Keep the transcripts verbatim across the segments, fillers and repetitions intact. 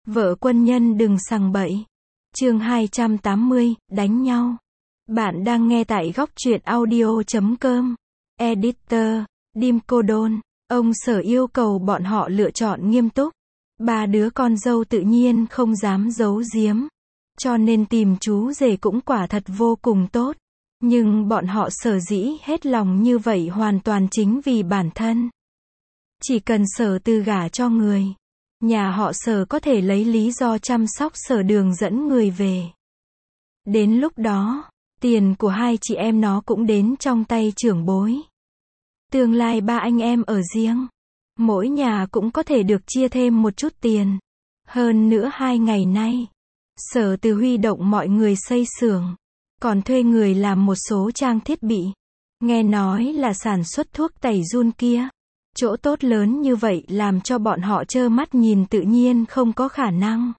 Vợ quân nhân đừng sằng bậy. Chương hai trăm tám mươi, đánh nhau. Bạn đang nghe tại góc truyện audio chấm com. Editor, Dim Cô Đôn. Ông Sở yêu cầu bọn họ lựa chọn nghiêm túc. Ba đứa con dâu tự nhiên không dám giấu giếm. Cho nên tìm chú rể cũng quả thật vô cùng tốt. Nhưng bọn họ sở dĩ hết lòng như vậy hoàn toàn chính vì bản thân. Chỉ cần Sở Từ gả cho người, nhà họ Sở có thể lấy lý do chăm sóc Sở Đường dẫn người về. Đến lúc đó, tiền của hai chị em nó cũng đến trong tay trưởng bối. Tương lai ba anh em ở riêng, mỗi nhà cũng có thể được chia thêm một chút tiền. Hơn nữa hai ngày nay, Sở Từ huy động mọi người xây xưởng, còn thuê người làm một số trang thiết bị. Nghe nói là sản xuất thuốc tẩy giun kia. Chỗ tốt lớn như vậy làm cho bọn họ trơ mắt nhìn tự nhiên không có khả năng.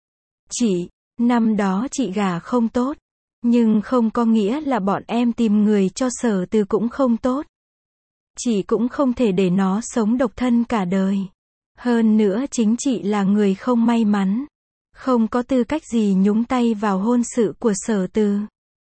Chị, năm đó chị gả không tốt, nhưng không có nghĩa là bọn em tìm người cho Sở Từ cũng không tốt. Chị cũng không thể để nó sống độc thân cả đời. Hơn nữa chính chị là người không may mắn, không có tư cách gì nhúng tay vào hôn sự của Sở Từ.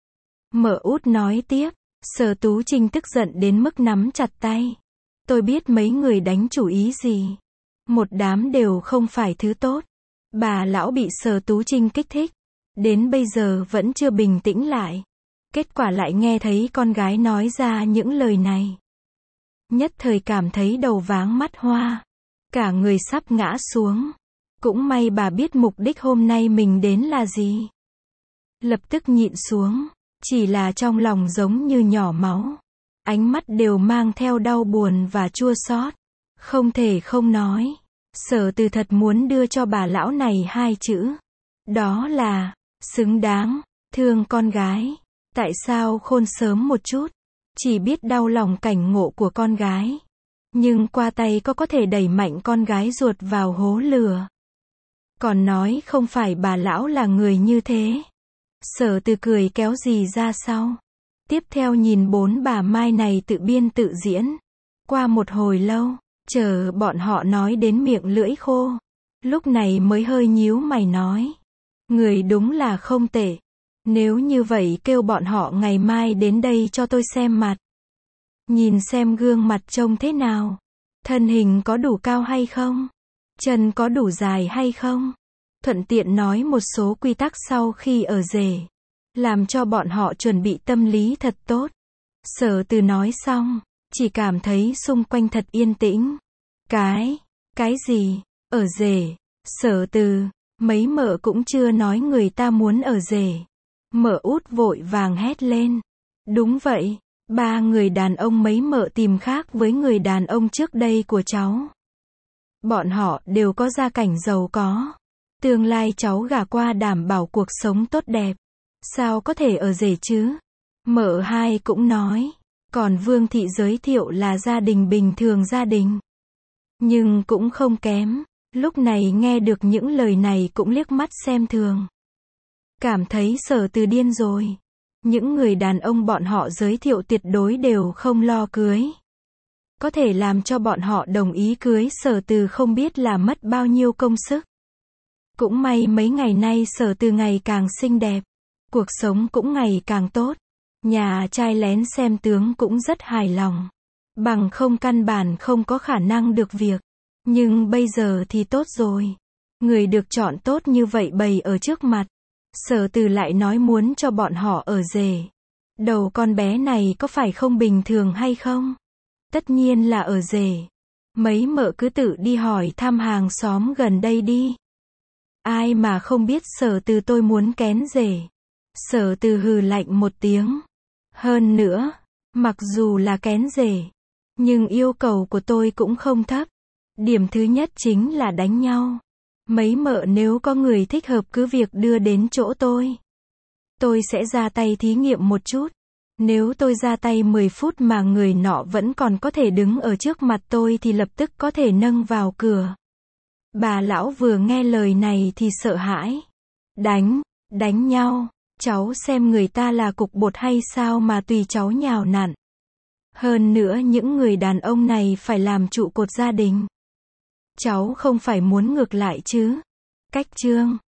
Mợ út nói tiếp, Sở Tú Trinh tức giận đến mức nắm chặt tay. Tôi biết mấy người đánh chủ ý gì. Một đám đều không phải thứ tốt. Bà lão bị Sở Tú Trinh kích thích. Đến bây giờ vẫn chưa bình tĩnh lại. Kết quả lại nghe thấy con gái nói ra những lời này. Nhất thời cảm thấy đầu váng mắt hoa. Cả người sắp ngã xuống. Cũng may bà biết mục đích hôm nay mình đến là gì. Lập tức nhịn xuống. Chỉ là trong lòng giống như nhỏ máu. Ánh mắt đều mang theo đau buồn và chua xót. Không thể không nói. Sở Từ thật muốn đưa cho bà lão này hai chữ. Đó là, xứng đáng, thương con gái. Tại sao khôn sớm một chút? Chỉ biết đau lòng cảnh ngộ của con gái. Nhưng qua tay có có thể đẩy mạnh con gái ruột vào hố lửa. Còn nói không phải bà lão là người như thế. Sở Từ cười kéo gì ra sau. Tiếp theo nhìn bốn bà Mai này tự biên tự diễn. Qua một hồi lâu, chờ bọn họ nói đến miệng lưỡi khô. Lúc này mới hơi nhíu mày nói. Người đúng là không tệ. Nếu như vậy kêu bọn họ ngày mai đến đây cho tôi xem mặt. Nhìn xem gương mặt trông thế nào. Thân hình có đủ cao hay không? Chân có đủ dài hay không? Thuận tiện nói một số quy tắc sau khi ở rể. Làm cho bọn họ chuẩn bị tâm lý thật tốt. Sở Từ nói xong, chỉ cảm thấy xung quanh thật yên tĩnh. Cái, cái gì, ở rể, Sở Từ, mấy mợ cũng chưa nói người ta muốn ở rể. Mợ út vội vàng hét lên. Đúng vậy, ba người đàn ông mấy mợ tìm khác với người đàn ông trước đây của cháu. Bọn họ đều có gia cảnh giàu có. Tương lai cháu gả qua đảm bảo cuộc sống tốt đẹp. Sao có thể ở rể chứ? Mợ hai cũng nói. Còn Vương Thị giới thiệu là gia đình bình thường gia đình. Nhưng cũng không kém. Lúc này nghe được những lời này cũng liếc mắt xem thường. Cảm thấy Sở Từ điên rồi. Những người đàn ông bọn họ giới thiệu tuyệt đối đều không lo cưới. Có thể làm cho bọn họ đồng ý cưới Sở Từ không biết là mất bao nhiêu công sức. Cũng may mấy ngày nay Sở Từ ngày càng xinh đẹp. Cuộc sống cũng ngày càng tốt. Nhà trai lén xem tướng cũng rất hài lòng. Bằng không căn bản không có khả năng được việc. Nhưng bây giờ thì tốt rồi. Người được chọn tốt như vậy bày ở trước mặt. Sở Từ lại nói muốn cho bọn họ ở rể. Đầu con bé này có phải không bình thường hay không? Tất nhiên là ở rể. Mấy mợ cứ tự đi hỏi thăm hàng xóm gần đây đi. Ai mà không biết Sở Từ tôi muốn kén rể. Sở Từ hừ lạnh một tiếng. Hơn nữa, mặc dù là kén rể, nhưng yêu cầu của tôi cũng không thấp. Điểm thứ nhất chính là đánh nhau. Mấy mợ nếu có người thích hợp cứ việc đưa đến chỗ tôi. Tôi sẽ ra tay thí nghiệm một chút. Nếu tôi ra tay mười phút mà người nọ vẫn còn có thể đứng ở trước mặt tôi thì lập tức có thể nâng vào cửa. Bà lão vừa nghe lời này thì sợ hãi. Đánh, đánh nhau. Cháu xem người ta là cục bột hay sao mà tùy cháu nhào nặn. Hơn nữa những người đàn ông này phải làm trụ cột gia đình. Cháu không phải muốn ngược lại chứ. Cách chương